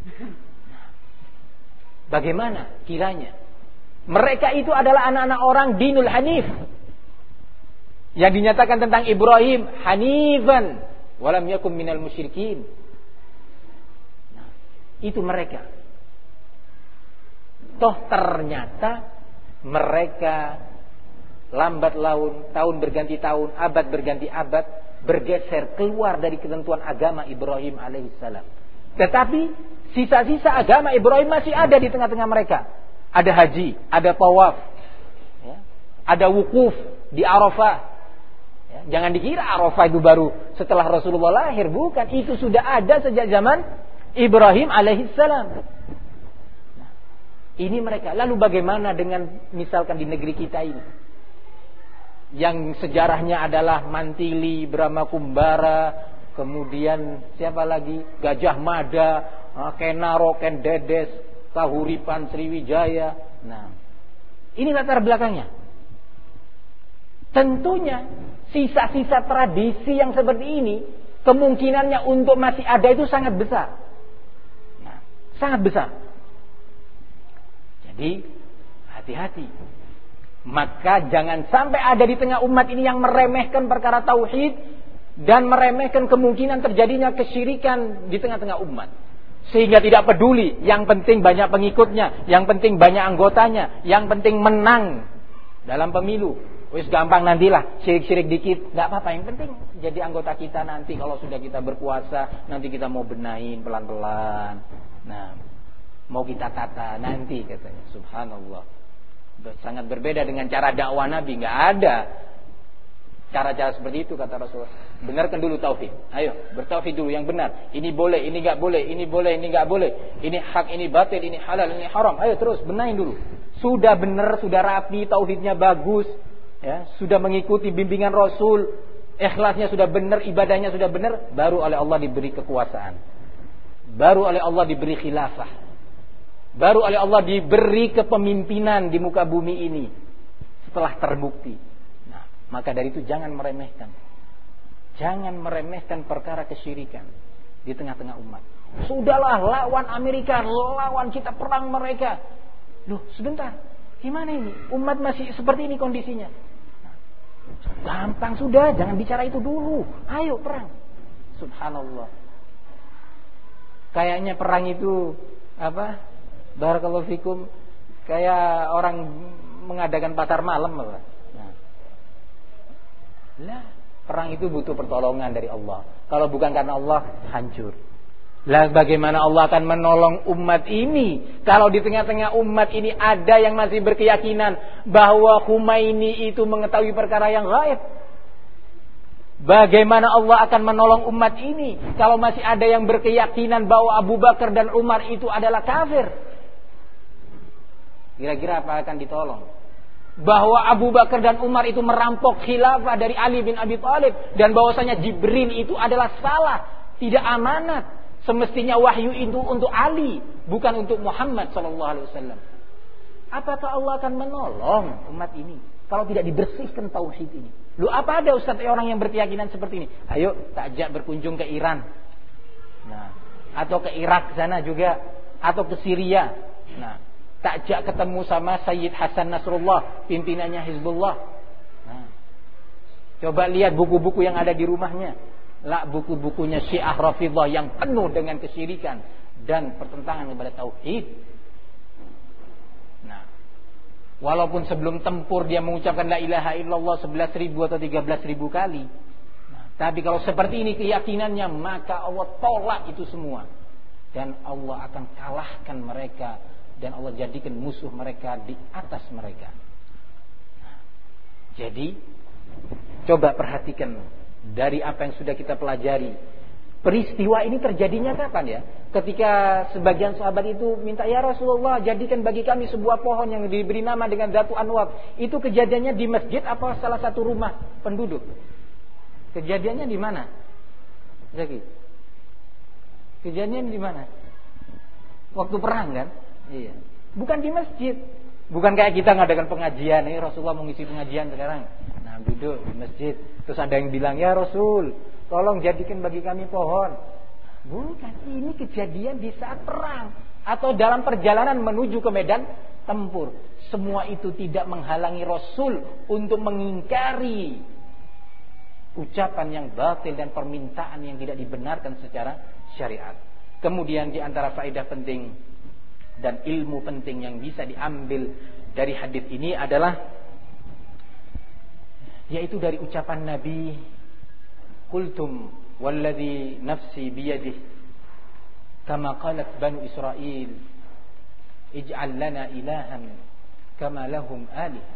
Bagaimana kiranya mereka itu adalah anak-anak orang dinul hanif, yang dinyatakan tentang Ibrahim hanifan walam yakum minal musyrikin. Nah, itu mereka. Toh ternyata mereka lambat laun, tahun berganti tahun, abad berganti abad, bergeser keluar dari ketentuan agama Ibrahim alaihissalam. Tetapi sisa-sisa agama Ibrahim masih ada di tengah-tengah mereka. Ada haji, ada tawaf, ya, ada wukuf di Arafah. Ya, jangan dikira Arafah itu baru setelah Rasulullah lahir, bukan. Itu sudah ada sejak zaman Ibrahim alaihissalam. Nah, ini mereka. Lalu bagaimana dengan misalkan di negeri kita ini, yang sejarahnya adalah Mantili, Brahma Kumbara, kemudian siapa lagi? Gajah Mada, Kenaro, Ken Dedes, Kahuripan, Sriwijaya. Nah, ini latar belakangnya. Tentunya sisa-sisa tradisi yang seperti ini kemungkinannya untuk masih ada itu sangat besar. Nah, sangat besar. Jadi hati-hati. Maka jangan sampai ada di tengah umat ini yang meremehkan perkara tauhid dan meremehkan kemungkinan terjadinya kesyirikan di tengah-tengah umat. Sehingga tidak peduli, yang penting banyak pengikutnya, yang penting banyak anggotanya, yang penting menang dalam pemilu. Wis gampang nantilah, syirik-syirik dikit, enggak apa-apa, yang penting jadi anggota kita nanti kalau sudah kita berkuasa, nanti kita mau benahin pelan-pelan. Nah, mau kita tata nanti katanya. Subhanallah. Sangat berbeda dengan cara dakwah Nabi. Enggak ada cara-cara seperti itu kata Rasulullah. Benarkan dulu tauhid. Ayo, bertauhid dulu yang benar. Ini boleh, ini enggak boleh, ini boleh, ini enggak boleh. Ini hak, ini batil, ini halal, ini haram. Ayo terus benahin dulu. Sudah benar, sudah rapi, tauhidnya bagus, ya, sudah mengikuti bimbingan Rasul, ikhlasnya sudah benar, ibadahnya sudah benar, baru oleh Allah diberi kekuasaan. Baru oleh Allah diberi khilafah. Baru oleh Allah diberi kepemimpinan di muka bumi ini setelah terbukti. Nah, maka dari itu jangan meremehkan. Jangan meremehkan perkara kesyirikan di tengah-tengah umat. Sudahlah, lawan Amerika, lawan kita, perang mereka. Loh, sebentar. Gimana ini? Umat masih seperti ini kondisinya. Nah, gampang sudah, jangan bicara itu dulu. Ayo perang. Subhanallah. Kayaknya perang itu apa? Barakallahu fikum, kayak orang mengadakan pasar malam apa? Nah. Lah, perang itu butuh pertolongan dari Allah. Kalau bukan karena Allah, hancur. Lah bagaimana Allah akan menolong umat ini kalau di tengah-tengah umat ini ada yang masih berkeyakinan bahwa Khomeini itu mengetahui perkara yang gaib? Bagaimana Allah akan menolong umat ini kalau masih ada yang berkeyakinan bahwa Abu Bakar dan Umar itu adalah kafir? Kira-kira apa akan ditolong? Bahwa Abu Bakar dan Umar itu merampok khilafah dari Ali bin Abi Thalib dan bahwasanya Jibril itu adalah salah, tidak amanat. Semestinya wahyu itu untuk Ali, bukan untuk Muhammad sallallahu alaihi wasallam. Apakah Allah akan menolong umat ini kalau tidak dibersihkan tauhid ini? Lu apa ada ustaz orang yang berkeyakinan seperti ini? Ayo takjak berkunjung ke Iran. Nah, atau ke Irak sana juga, atau ke Syria. Nah, takjak ketemu sama Sayyid Hasan Nasrullah, pimpinannya Hizbullah. Nah, coba lihat buku-buku yang ada di rumahnya. Lah, buku-bukunya Syiah Rafidhah yang penuh dengan kesyirikan dan pertentangan kepada tauhid. Nah, walaupun sebelum tempur dia mengucapkan la ilaha illallah 11.000 atau 13.000 kali. Nah, tapi kalau seperti ini keyakinannya, maka Allah tolak itu semua. Dan Allah akan kalahkan mereka. Dan Allah jadikan musuh mereka di atas mereka. Nah, jadi coba perhatikan dari apa yang sudah kita pelajari. Peristiwa ini terjadinya kapan ya? Ketika sebagian sahabat itu minta, ya Rasulullah, jadikan bagi kami sebuah pohon yang diberi nama dengan Zatu Anwar. Itu kejadiannya di masjid apa salah satu rumah penduduk? Kejadiannya di mana? Zaki? Kejadiannya di mana? Waktu perang kan? Iya. Bukan di masjid. Bukan kayak kita ngadakan pengajian. Ini Rasulullah mengisi pengajian sekarang. Nah, duduk di masjid. Terus ada yang bilang, ya Rasul, tolong jadikan bagi kami pohon. Bukan. Ini kejadian di saat perang. Atau dalam perjalanan menuju ke medan tempur. Semua itu tidak menghalangi Rasul untuk mengingkari ucapan yang batil dan permintaan yang tidak dibenarkan secara syariat. Kemudian di antara faedah penting dan ilmu penting yang bisa diambil dari hadis ini adalah, yaitu dari ucapan Nabi, qultum walladhi nafsi biyadihi kama qalat banu Israil ij'al lana ilahan kama lahum alih.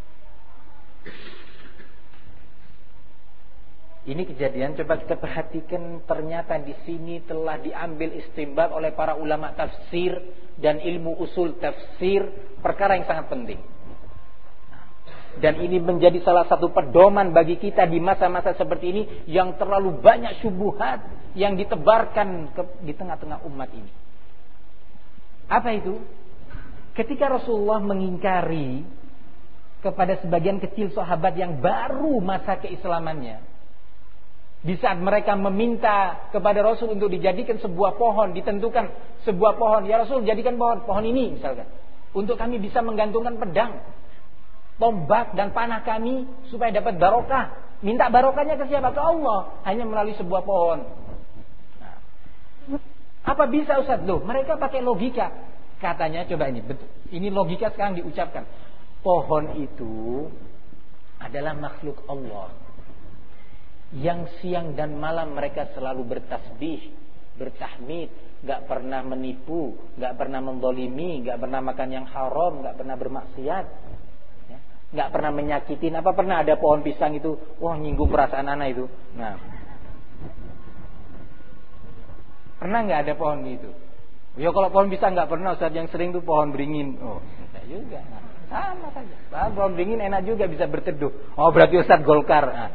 Ini kejadian, coba kita perhatikan, ternyata di sini telah diambil istinbat oleh para ulama tafsir dan ilmu usul tafsir, perkara yang sangat penting. Dan ini menjadi salah satu pedoman bagi kita di masa-masa seperti ini yang terlalu banyak syubhat yang ditebarkan di tengah-tengah umat ini. Apa itu? Ketika Rasulullah mengingkari kepada sebagian kecil sahabat yang baru masa keislamannya, di saat mereka meminta kepada Rasul untuk dijadikan sebuah pohon, ditentukan sebuah pohon, ya Rasul jadikan pohon ini misalkan, untuk kami bisa menggantungkan pedang, tombak dan panah kami supaya dapat barokah. Minta barokahnya ke siapa? Ke Allah, hanya melalui sebuah pohon. Nah, apa bisa Ustaz? Loh, mereka pakai logika. Katanya, coba ini betul. Ini logika sekarang diucapkan. Pohon itu adalah makhluk Allah yang siang dan malam mereka selalu bertasbih, bertahmid, gak pernah menipu, gak pernah menzalimi, gak pernah makan yang haram, gak pernah bermaksiat, gak pernah menyakitin. Apa pernah ada pohon pisang itu, wah nyinggung perasaan anak itu? Nah, pernah gak ada pohon itu? Ya kalau pohon pisang gak pernah, Ustaz. Yang sering tuh pohon beringin. Oh, tidak juga. Nah, sama saja. Pohon beringin enak juga bisa berteduh. Oh, berarti Ustaz Golkar. Nah,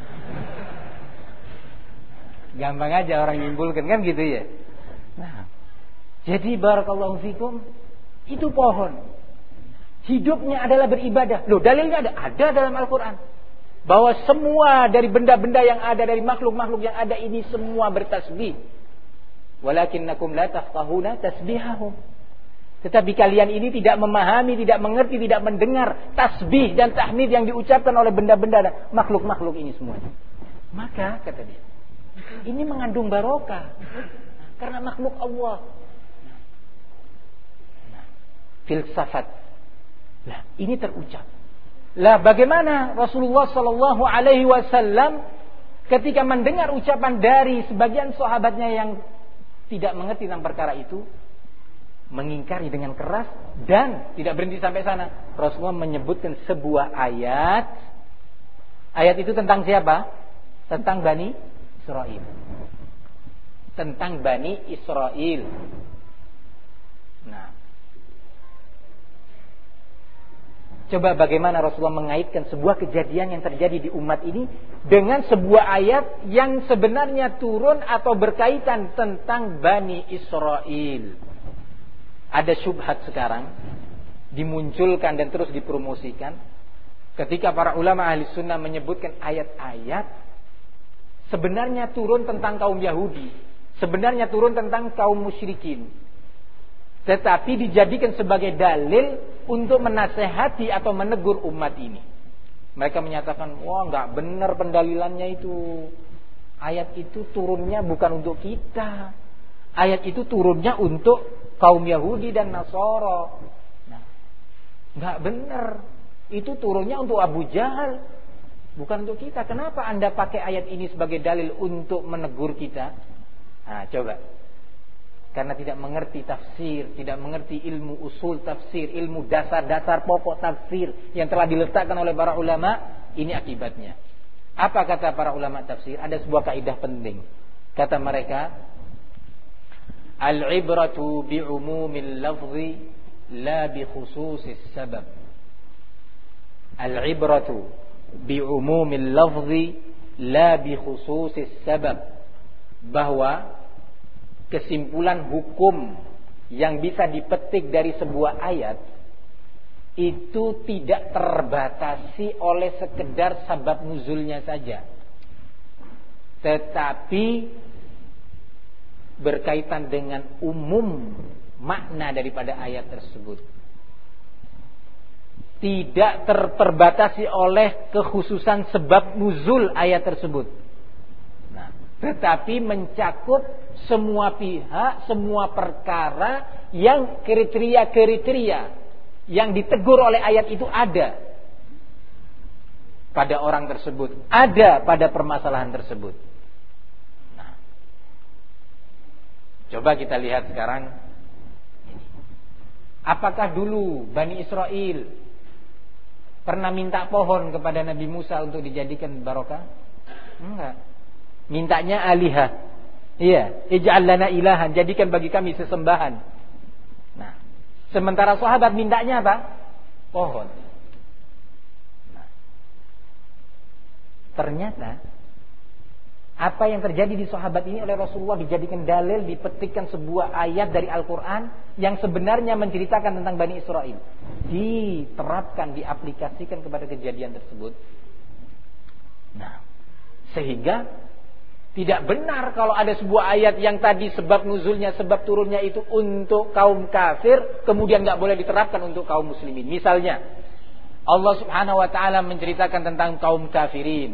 gampang aja orang nyimpulkan kan gitu ya. Nah, jadi barakallahu fikum, itu pohon. Hidupnya adalah beribadah. Loh, dalilnya ada dalam Al-Quran. Bahwa semua dari benda-benda yang ada, dari makhluk-makhluk yang ada ini semua bertasbih. Walakinnakum la tafqahuna tasbihahum. Tetapi kalian ini tidak memahami, tidak mengerti, tidak mendengar tasbih dan tahmid yang diucapkan oleh benda-benda dan makhluk-makhluk ini semuanya. Maka kata dia, ini mengandung barokah karena makhluk Allah. Filsafat. Lah, ini terucap. Lah, bagaimana Rasulullah sallallahu alaihi wasallam ketika mendengar ucapan dari sebagian sahabatnya yang tidak mengerti tentang perkara itu, mengingkari dengan keras dan tidak berhenti sampai sana. Rasulullah menyebutkan sebuah ayat. Ayat itu tentang siapa? Tentang Bani Israel. Tentang Bani Israel. Nah, coba bagaimana Rasulullah mengaitkan sebuah kejadian yang terjadi di umat ini dengan sebuah ayat yang sebenarnya turun atau berkaitan tentang Bani Israel. Ada syubhat sekarang dimunculkan dan terus dipromosikan ketika para ulama ahli sunnah menyebutkan ayat-ayat sebenarnya turun tentang kaum Yahudi, sebenarnya turun tentang kaum musyrikin, tetapi dijadikan sebagai dalil untuk menasehati atau menegur umat ini. Mereka menyatakan, wah nggak benar pendalilannya itu. Ayat itu turunnya bukan untuk kita. Ayat itu turunnya untuk kaum Yahudi dan Nasara. Nah, nggak benar. Itu turunnya untuk Abu Jahal, bukan untuk kita. Kenapa Anda pakai ayat ini sebagai dalil untuk menegur kita? Nah, coba. Karena tidak mengerti tafsir, tidak mengerti ilmu usul tafsir, ilmu dasar-dasar pokok tafsir yang telah diletakkan oleh para ulama. Ini akibatnya. Apa kata para ulama tafsir? Ada sebuah kaidah penting. Kata mereka, al-ibratu bi'umumil lafzi la bi khususis sabab. Al-ibratu bi'umumil lafzi la bi khususis sabab. Bahwa kesimpulan hukum yang bisa dipetik dari sebuah ayat itu tidak terbatasi oleh sekedar sabab nuzulnya saja, tetapi berkaitan dengan umum makna daripada ayat tersebut. Tidak terbatasi oleh kekhususan sebab nuzul ayat tersebut, tetapi mencakup semua pihak, semua perkara yang kriteria-kriteria yang ditegur oleh ayat itu ada pada orang tersebut, ada pada permasalahan tersebut. Nah, coba kita lihat sekarang, apakah dulu Bani Israel pernah minta pohon kepada Nabi Musa untuk dijadikan barokah? Enggak. Mintanya alihah. Iya, ij'al lana ilahan, jadikan bagi kami sesembahan. Nah, sementara sahabat mintanya apa? Pohon. Nah, Ternyata apa yang terjadi di sahabat ini oleh Rasulullah dijadikan dalil, dipetikkan sebuah ayat dari Al-Quran yang sebenarnya menceritakan tentang Bani Israel, diterapkan, diaplikasikan kepada kejadian tersebut. Nah, sehingga tidak benar kalau ada sebuah ayat yang tadi sebab nuzulnya, sebab turunnya itu untuk kaum kafir, kemudian gak boleh diterapkan untuk kaum muslimin. Misalnya Allah subhanahu wa ta'ala menceritakan tentang kaum kafirin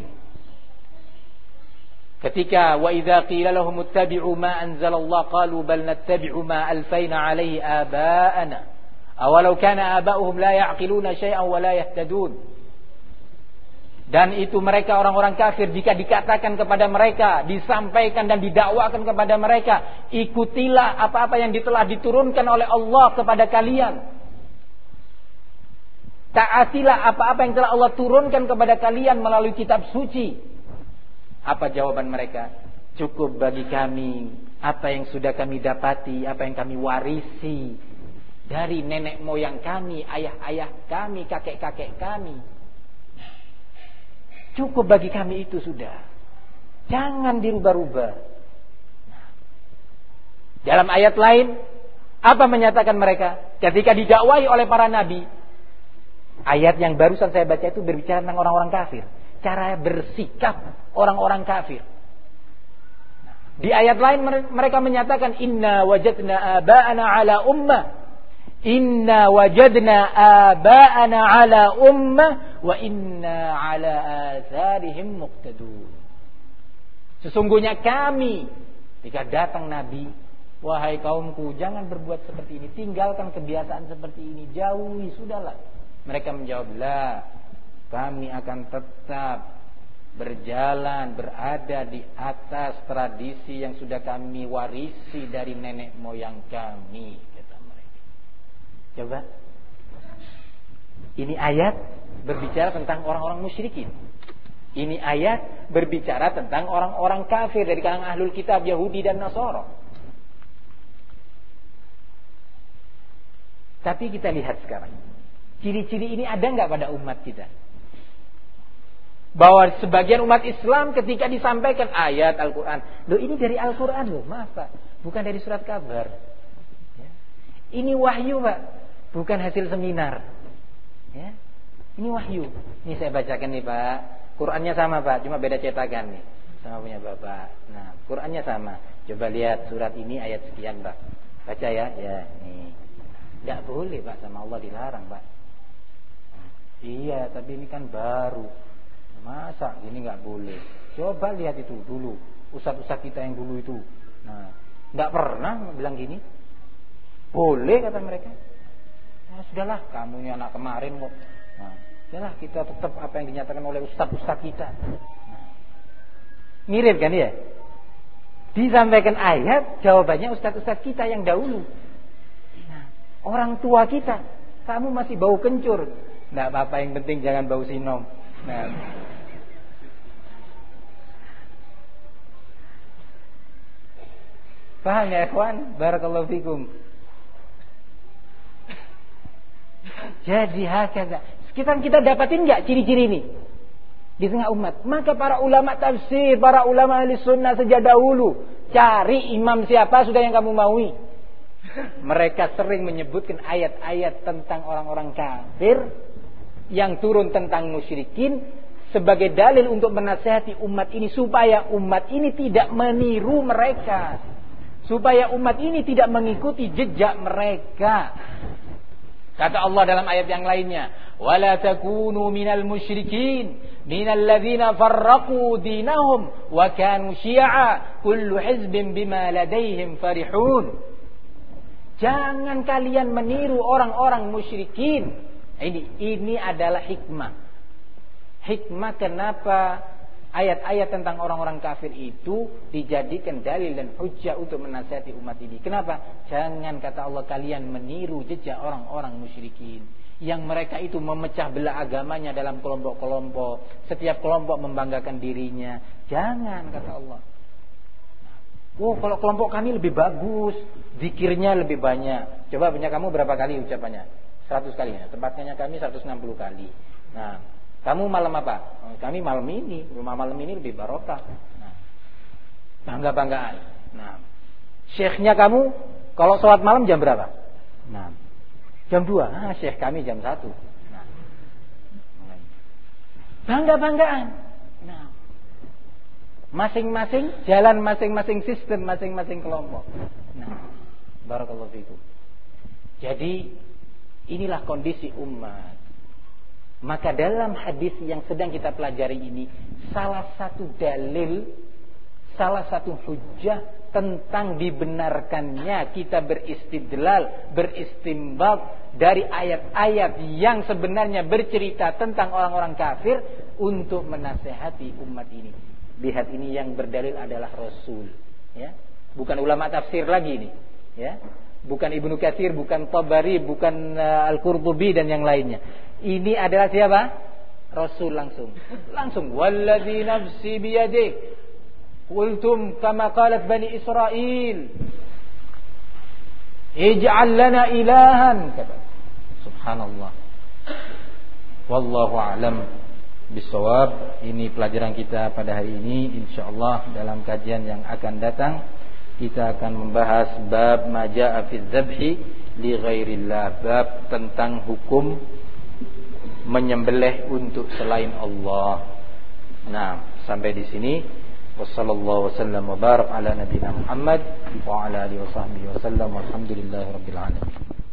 ketika wa idza qila lahum ittabi'u ma anzalallah qalu bal nattabi'u ma alfayna alaihi aba'ana awalau kana aba'uhum la ya'qiluna syai'an wa la yahtadun. Dan itu mereka orang-orang kafir, jika dikatakan kepada mereka, disampaikan dan didakwakan kepada mereka, ikutilah apa-apa yang telah diturunkan oleh Allah kepada kalian, taatilah apa-apa yang telah Allah turunkan kepada kalian melalui kitab suci. Apa jawaban mereka? Cukup bagi kami apa yang sudah kami dapati, apa yang kami warisi dari nenek moyang kami, ayah-ayah kami, kakek-kakek kami. Cukup bagi kami itu sudah. Jangan dirubah-rubah. Dalam ayat lain, apa menyatakan mereka? Ketika didakwai oleh para nabi, ayat yang barusan saya baca itu berbicara tentang orang-orang kafir, cara bersikap orang-orang kafir. Di ayat lain mereka menyatakan inna wajadna aba'ana ala ummah, inna wajadna aba'ana ala ummah wa inna ala atharihim muqtadun. Sesungguhnya kami, jika datang nabi, wahai kaumku, jangan berbuat seperti ini, tinggalkan kebiasaan seperti ini, jauhi, sudahlah. Mereka menjawab, la, kami akan tetap berjalan, berada di atas tradisi yang sudah kami warisi dari nenek moyang kami, kata mereka. Coba, ini ayat berbicara tentang orang-orang musyrikin. Ini ayat berbicara tentang orang-orang kafir dari kalangan ahlul kitab, Yahudi dan Nasara. Tapi kita lihat sekarang, ciri-ciri ini ada nggak pada umat kita? Bahwa sebagian umat Islam ketika disampaikan ayat Al-Quran, loh ini dari Al-Quran loh, maaf Pak, bukan dari surat kabar. Ya. Ini wahyu Pak, bukan hasil seminar. Ya. Ini wahyu. Ini saya bacakan nih Pak, Qurannya sama Pak, cuma beda cetakan nih, sama punya Bapak. Nah, Qurannya sama. Coba lihat surat ini ayat sekian Pak, baca ya. Ya, nih. Tidak boleh Pak, sama Allah dilarang Pak. Iya, tapi ini kan baru. Masa gini nggak boleh? Coba lihat itu dulu, ustaz-ustaz kita yang dulu itu. Nah, nggak pernah bilang gini. Boleh kata mereka. Nah, sudahlah, kamu ini anak kemarin kok. Nah, sudahlah kita tetap apa yang dinyatakan oleh ustaz-ustaz kita. Nah, mirip kan ya? Disampaikan ayat, jawabannya ustaz-ustaz kita yang dahulu. Nah, orang tua kita, kamu masih bau kencur. Nggak apa-apa, yang penting jangan bau sinom. Nah, paham ya ikhwan? Barakallahu fikum. Jadi hakada. Sekarang kita dapatin enggak ciri-ciri ini di tengah umat? Maka para ulama tafsir, para ulama ahli sunnah sejak dahulu, cari imam siapa sudah yang kamu maui. Mereka sering menyebutkan ayat-ayat tentang orang-orang kafir yang turun tentang musyrikin sebagai dalil untuk menasihati umat ini supaya umat ini tidak meniru mereka, supaya umat ini tidak mengikuti jejak mereka. Kata Allah dalam ayat yang lainnya, wala takunu minal musyrikin minal ladzina farraqu dinahum wa kanu syi'a kullu hizbin bima ladaihim farihun. Jangan kalian meniru orang-orang musyrikin. Ini adalah hikmah. Hikmah kenapa ayat-ayat tentang orang-orang kafir itu dijadikan dalil dan hujjah untuk menasihati umat ini. Kenapa? Jangan, kata Allah, kalian meniru jejak orang-orang musyrikin yang mereka itu memecah belah agamanya dalam kelompok-kelompok. Setiap kelompok membanggakan dirinya. Jangan, kata Allah. Oh, kalau kelompok kami lebih bagus, zikirnya lebih banyak. Coba punya kamu berapa kali ucapannya? 100 kali ya. Tempatnya kami 160 kali. Nah, Kamu malam apa? Kami malam ini. Rumah malam ini lebih barokah. Nah, bangga-banggaan. Nah, syekhnya kamu kalau sholat malam jam berapa? Nah, jam 2. Syekh kami jam 1. Nah, bangga-banggaan. Nah, masing-masing jalan, masing-masing sistem, masing-masing kelompok. Nah, barakallahu fikum. Jadi inilah kondisi umat. Maka dalam hadis yang sedang kita pelajari ini, salah satu dalil, salah satu hujjah tentang dibenarkannya kita beristidlal, beristinbat dari ayat-ayat yang sebenarnya bercerita tentang orang-orang kafir untuk menasehati umat ini. Lihat, ini yang berdalil adalah Rasul, ya. Bukan ulama tafsir lagi ini, ya. Bukan Ibnu Katsir, bukan Tabari, bukan Al-Qurtubi dan yang lainnya. Ini adalah siapa? Rasul langsung. Wallazi nafsi biyadihi qultum kama qalat bani Israil ij'al lana ilahan. Subhanallah. Wallahu a'lam bisawab. Ini pelajaran kita pada hari ini. Insyaallah dalam kajian yang akan datang kita akan membahas bab ma jaa'a fi dzabhi li ghairillah, bab tentang hukum menyembelih untuk selain Allah. Nah, sampai di sini. Wassallallahu wasallam wa barak ala nabiyina Muhammad wa ala alihi wasahbihi wasallam walhamdulillahi rabbil alamin.